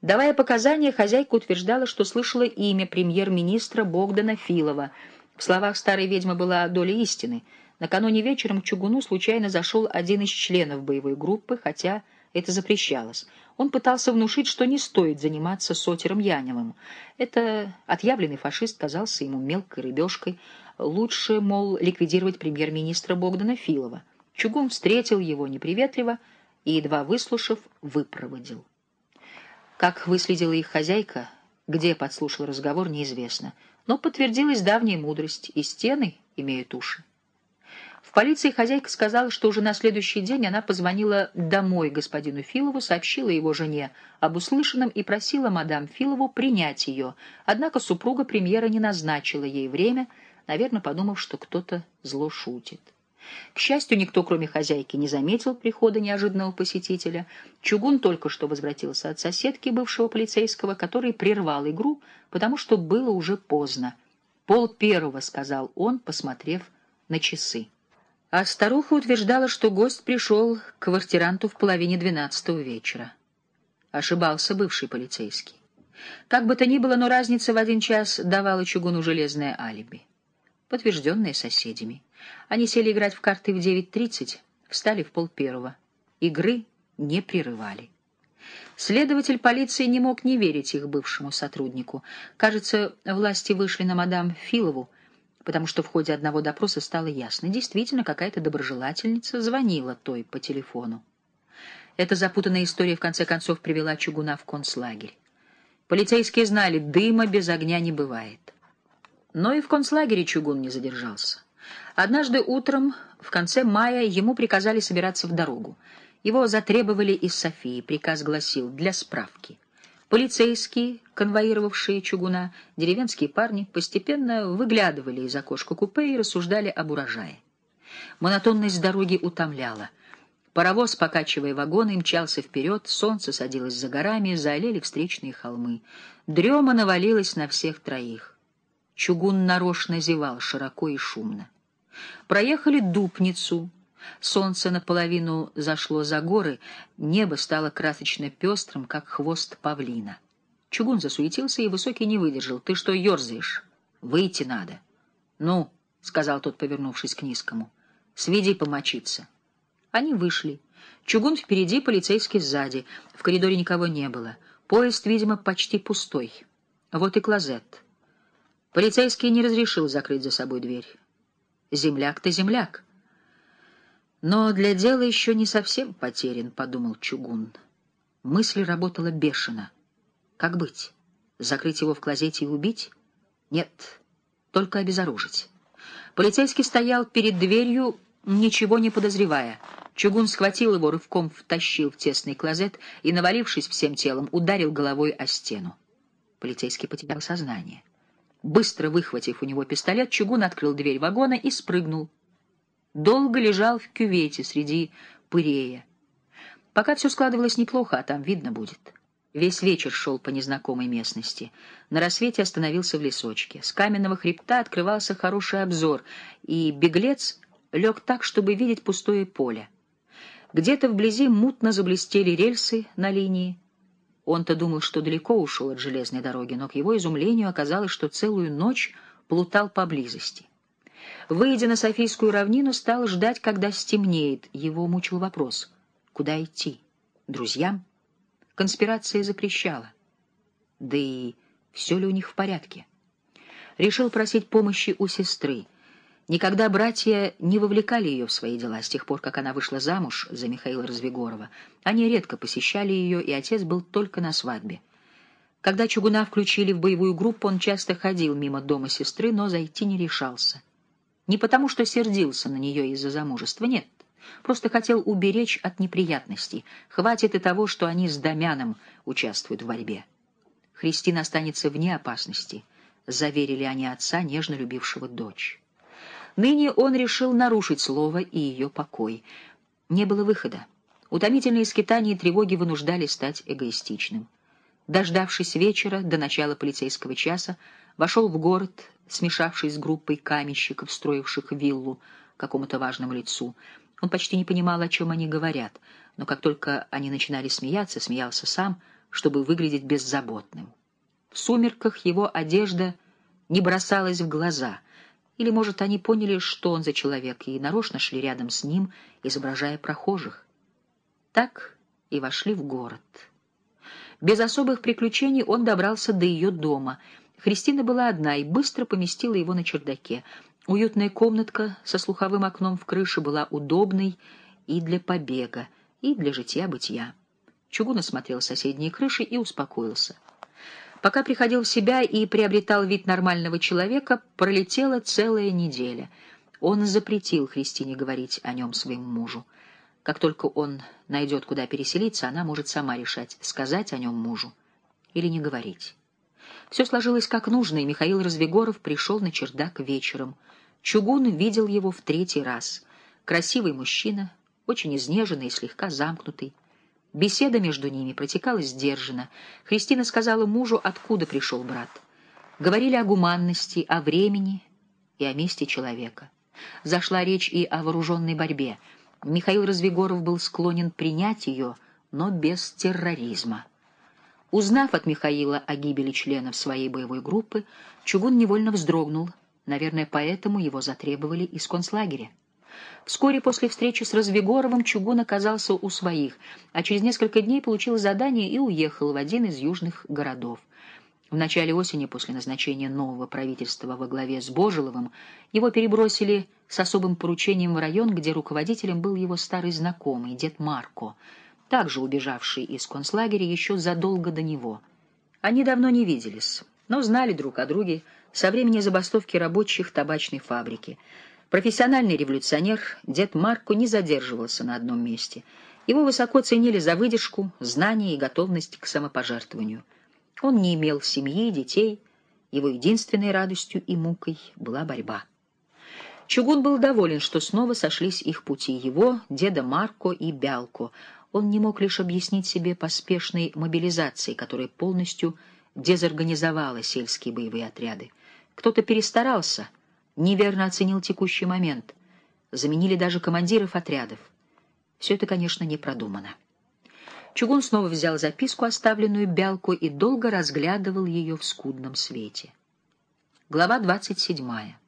Давая показания, хозяйка утверждала, что слышала имя премьер-министра Богдана Филова. В словах старой ведьмы была доля истины. Накануне вечером к Чугуну случайно зашел один из членов боевой группы, хотя это запрещалось. Он пытался внушить, что не стоит заниматься с Отером Яневым. Это отъявленный фашист казался ему мелкой рыбешкой. Лучше, мол, ликвидировать премьер-министра Богдана Филова. Чугун встретил его неприветливо и, едва выслушав, выпроводил. Как выследила их хозяйка, где подслушал разговор, неизвестно. Но подтвердилась давняя мудрость, и стены имеют уши. В полиции хозяйка сказала, что уже на следующий день она позвонила домой господину Филову, сообщила его жене об услышанном и просила мадам Филову принять ее. Однако супруга премьера не назначила ей время, наверное, подумав, что кто-то зло шутит. К счастью, никто, кроме хозяйки, не заметил прихода неожиданного посетителя. Чугун только что возвратился от соседки, бывшего полицейского, который прервал игру, потому что было уже поздно. 12:30, сказал он, посмотрев на часы. А старуха утверждала, что гость пришел к квартиранту в 11:30 вечера. Ошибался бывший полицейский. Как бы то ни было, но разница в 1 час давала Чугуну железное алиби, подтвержденное соседями. Они сели играть в карты в 9:30, встали в 12:30. Игры не прерывали. Следователь полиции не мог не верить их бывшему сотруднику. Кажется, власти вышли на мадам Филову, потому что в ходе одного допроса стало ясно. Действительно, какая-то доброжелательница звонила той по телефону. Эта запутанная история в конце концов привела Чугуна в концлагерь. Полицейские знали, дыма без огня не бывает. Но и в концлагере Чугун не задержался. Однажды утром, в конце мая, ему приказали собираться в дорогу. Его затребовали из Софии. Приказ гласил: для справки. Полицейские, конвоировавшие Чугуна, деревенские парни, постепенно выглядывали из окошка купе и рассуждали об урожае. Монотонность дороги утомляла. Паровоз, покачивая вагоны, мчался вперед, солнце садилось за горами, заолели встречные холмы. Дрема навалилась на всех троих. Чугун нарочно зевал широко и шумно. Проехали Дупницу. Солнце наполовину зашло за горы, небо стало красочно пестрым, как хвост павлина. Чугун засуетился, и Высокий не выдержал. — Ты что ерзаешь? Выйти надо. — Ну, — сказал тот, повернувшись к Низкому, — сведи помочиться. Они вышли. Чугун впереди, полицейский сзади. В коридоре никого не было. Поезд, видимо, почти пустой. Вот и клозет. Полицейский не разрешил закрыть за собой дверь. Земляк-то земляк. Но для дела еще не совсем потерян, — подумал Чугун. Мысль работала бешено. Как быть? Закрыть его в клозете и убить? Нет, только обезоружить. Полицейский стоял перед дверью, ничего не подозревая. Чугун схватил его, рывком втащил в тесный клозет и, навалившись всем телом, ударил головой о стену. Полицейский потерял сознание. Быстро выхватив у него пистолет, Чугун открыл дверь вагона и спрыгнул. Долго лежал в кювете среди пырея. Пока все складывалось неплохо, а там видно будет. Весь вечер шел по незнакомой местности. На рассвете остановился в лесочке. С каменного хребта открывался хороший обзор, и беглец лег так, чтобы видеть пустое поле. Где-то вблизи мутно заблестели рельсы на линии. Он-то думал, что далеко ушел от железной дороги, но к его изумлению оказалось, что целую ночь плутал поблизости. Выйдя на Софийскую равнину, стал ждать, когда стемнеет. Его мучил вопрос: куда идти? Друзьям? Конспирация запрещала. Да и все ли у них в порядке? Решил просить помощи у сестры. Никогда братья не вовлекали ее в свои дела с тех пор, как она вышла замуж за Михаила Развигорова. Они редко посещали ее, и отец был только на свадьбе. Когда Чугуна включили в боевую группу, он часто ходил мимо дома сестры, но зайти не решался. Не потому, что сердился на нее из-за замужества, нет. Просто хотел уберечь от неприятностей. Хватит и того, что они с Дамяном участвуют в борьбе. Христина останется вне опасности, заверили они отца, нежно любившего дочь. Ныне он решил нарушить слово и ее покой. Не было выхода. Утомительные скитания и тревоги вынуждали стать эгоистичным. Дождавшись вечера до начала полицейского часа, вошел в город, смешавшись с группой каменщиков, строивших виллу какому-то важному лицу. Он почти не понимал, о чем они говорят, но как только они начинали смеяться, смеялся сам, чтобы выглядеть беззаботным. В сумерках его одежда не бросалась в глаза, или, может, они поняли, что он за человек, и нарочно шли рядом с ним, изображая прохожих. Так и вошли в город. Без особых приключений он добрался до ее дома. Христина была одна и быстро поместила его на чердаке. Уютная комнатка со слуховым окном в крыше была удобной и для побега, и для житья-бытия. Чугун осмотрел соседние крыши и успокоился. Пока приходил в себя и приобретал вид нормального человека, пролетела целая неделя. Он запретил Христине говорить о нем своему мужу. Как только он найдет, куда переселиться, она может сама решать, сказать о нем мужу или не говорить. Все сложилось как нужно, и Михаил Развегоров пришел на чердак вечером. Чугун видел его в 3-й раз. Красивый мужчина, очень изнеженный и слегка замкнутый. Беседа между ними протекала сдержанно. Христина сказала мужу, откуда пришел брат. Говорили о гуманности, о времени и о месте человека. Зашла речь и о вооруженной борьбе. Михаил Развегоров был склонен принять ее, но без терроризма. Узнав от Михаила о гибели членов своей боевой группы, Чугун невольно вздрогнул. Наверное, поэтому его затребовали из концлагеря. Вскоре после встречи с Развегоровым Чугун оказался у своих, а через несколько дней получил задание и уехал в один из южных городов. В начале осени, после назначения нового правительства во главе с Божиловым, его перебросили с особым поручением в район, где руководителем был его старый знакомый, дед Марко, также убежавший из концлагеря еще задолго до него. Они давно не виделись, но знали друг о друге со времени забастовки рабочих табачной фабрики. Профессиональный революционер, дед Марко не задерживался на одном месте. Его высоко ценили за выдержку, знания и готовность к самопожертвованию. Он не имел семьи, детей. Его единственной радостью и мукой была борьба. Чугун был доволен, что снова сошлись их пути, его, деда Марко и Бялко. Он не мог лишь объяснить себе поспешной мобилизацией, которая полностью дезорганизовала сельские боевые отряды. Кто-то перестарался, неверно оценил текущий момент. Заменили даже командиров отрядов. Все это, конечно, не продумано. Чугун снова взял записку, оставленную Бялко, и долго разглядывал ее в скудном свете. Глава 27.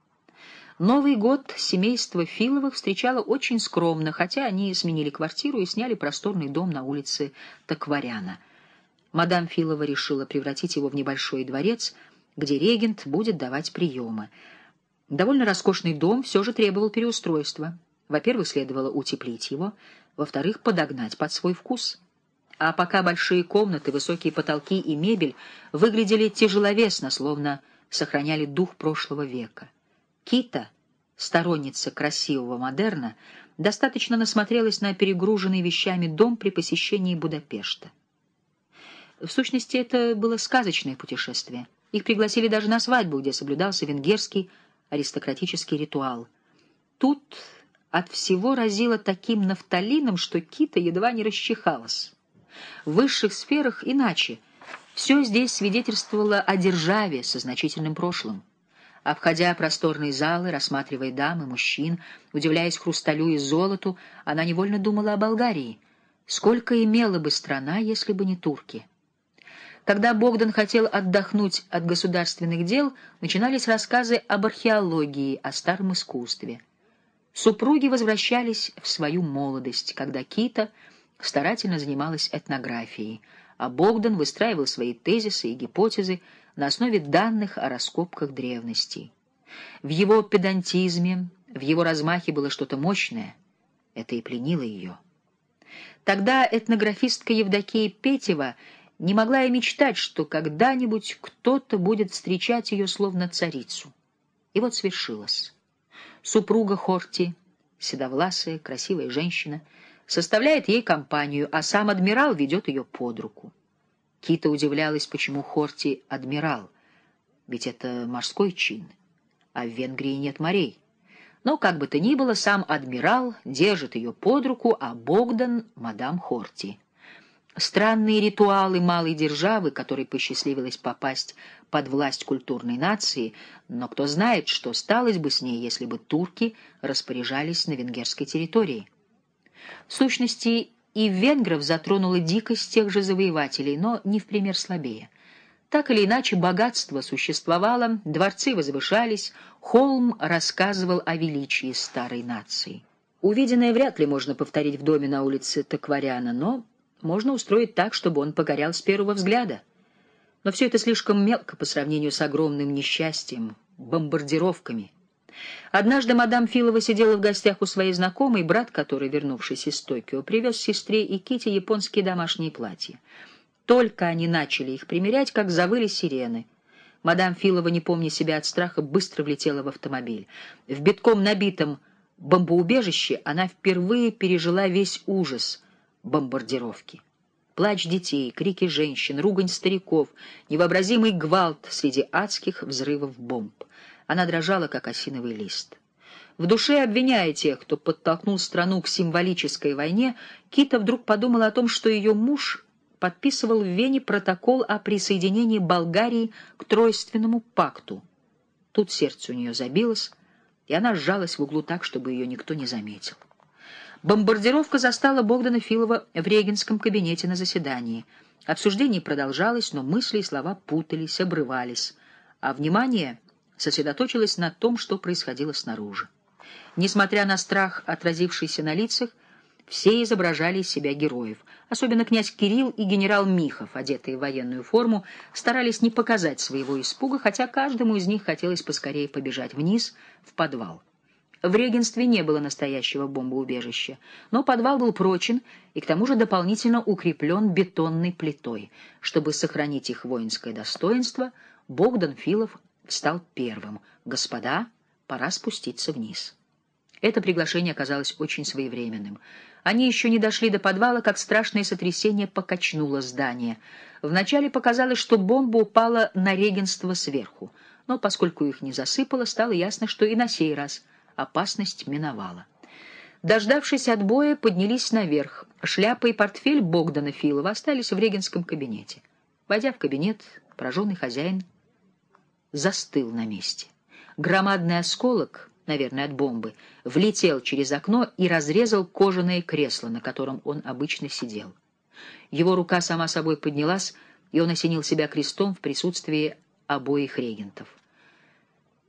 Новый год семейство Филовых встречало очень скромно, хотя они сменили квартиру и сняли просторный дом на улице Такваряна. Мадам Филова решила превратить его в небольшой дворец, где регент будет давать приемы. Довольно роскошный дом все же требовал переустройства. Во-первых, следовало утеплить его, во-вторых, подогнать под свой вкус. А пока большие комнаты, высокие потолки и мебель выглядели тяжеловесно, словно сохраняли дух прошлого века. Кита, сторонница красивого модерна, достаточно насмотрелась на перегруженный вещами дом при посещении Будапешта. В сущности, это было сказочное путешествие. Их пригласили даже на свадьбу, где соблюдался венгерский аристократический ритуал. Тут от всего разило таким нафталином, что Кита едва не расчихалась. В высших сферах иначе. Все здесь свидетельствовало о державе со значительным прошлым. Обходя просторные залы, рассматривая дам и мужчин, удивляясь хрусталю и золоту, она невольно думала о Болгарии. Сколько имела бы страна, если бы не турки? Когда Богдан хотел отдохнуть от государственных дел, начинались рассказы об археологии, о старом искусстве. Супруги возвращались в свою молодость, когда Кита старательно занималась этнографией, а Богдан выстраивал свои тезисы и гипотезы на основе данных о раскопках древностей. В его педантизме, в его размахе было что-то мощное. Это и пленило ее. Тогда этнографистка Евдокия Петева не могла и мечтать, что когда-нибудь кто-то будет встречать ее словно царицу. И вот свершилось. Супруга Хорти, седовласая, красивая женщина, составляет ей компанию, а сам адмирал ведет ее под руку. Кита удивлялась, почему Хорти адмирал, ведь это морской чин, а в Венгрии нет морей. Но, как бы то ни было, сам адмирал держит ее под руку, а Богдан — мадам Хорти. Странные ритуалы малой державы, которой посчастливилось попасть под власть культурной нации, но кто знает, что сталось бы с ней, если бы турки распоряжались на венгерской территории. В сущности, И венгров затронула дикость тех же завоевателей, но не в пример слабее. Так или иначе, богатство существовало, дворцы возвышались, холм рассказывал о величии старой нации. Увиденное вряд ли можно повторить в доме на улице Такваряна, но можно устроить так, чтобы он погорял с первого взгляда. Но все это слишком мелко по сравнению с огромным несчастьем, бомбардировками. Однажды мадам Филова сидела в гостях у своей знакомой, брат которой, вернувшись из Токио, привез сестре и Ките японские домашние платья. Только они начали их примерять, как завыли сирены. Мадам Филова, не помня себя от страха, быстро влетела в автомобиль. В битком набитом бомбоубежище она впервые пережила весь ужас бомбардировки. Плач детей, крики женщин, ругань стариков, невообразимый гвалт среди адских взрывов бомб. Она дрожала, как осиновый лист. В душе, обвиняя тех, кто подтолкнул страну к символической войне, Кита вдруг подумала о том, что ее муж подписывал в Вене протокол о присоединении Болгарии к Тройственному пакту. Тут сердце у нее забилось, и она сжалась в углу так, чтобы ее никто не заметил. Бомбардировка застала Богдана Филова в регенском кабинете на заседании. Обсуждение продолжалось, но мысли и слова путались, обрывались, а внимание сосредоточилось на том, что происходило снаружи. Несмотря на страх, отразившийся на лицах, все изображали из себя героев. Особенно князь Кирилл и генерал Михов, одетые в военную форму, старались не показать своего испуга, хотя каждому из них хотелось поскорее побежать вниз, в подвал. В регенстве не было настоящего бомбоубежища, но подвал был прочен и к тому же дополнительно укреплен бетонной плитой. Чтобы сохранить их воинское достоинство, Богдан Филов стал первым. «Господа, пора спуститься вниз». Это приглашение оказалось очень своевременным. Они еще не дошли до подвала, как страшное сотрясение покачнуло здание. Вначале показалось, что бомба упала на регенство сверху, но поскольку их не засыпало, стало ясно, что и на сей раз опасность миновала. Дождавшись отбоя, поднялись наверх. Шляпа и портфель Богдана Филова остались в регенском кабинете. Войдя в кабинет, пораженный хозяин застыл на месте. Громадный осколок, наверное, от бомбы, влетел через окно и разрезал кожаное кресло, на котором он обычно сидел. Его рука сама собой поднялась, и он осенил себя крестом в присутствии обоих регентов.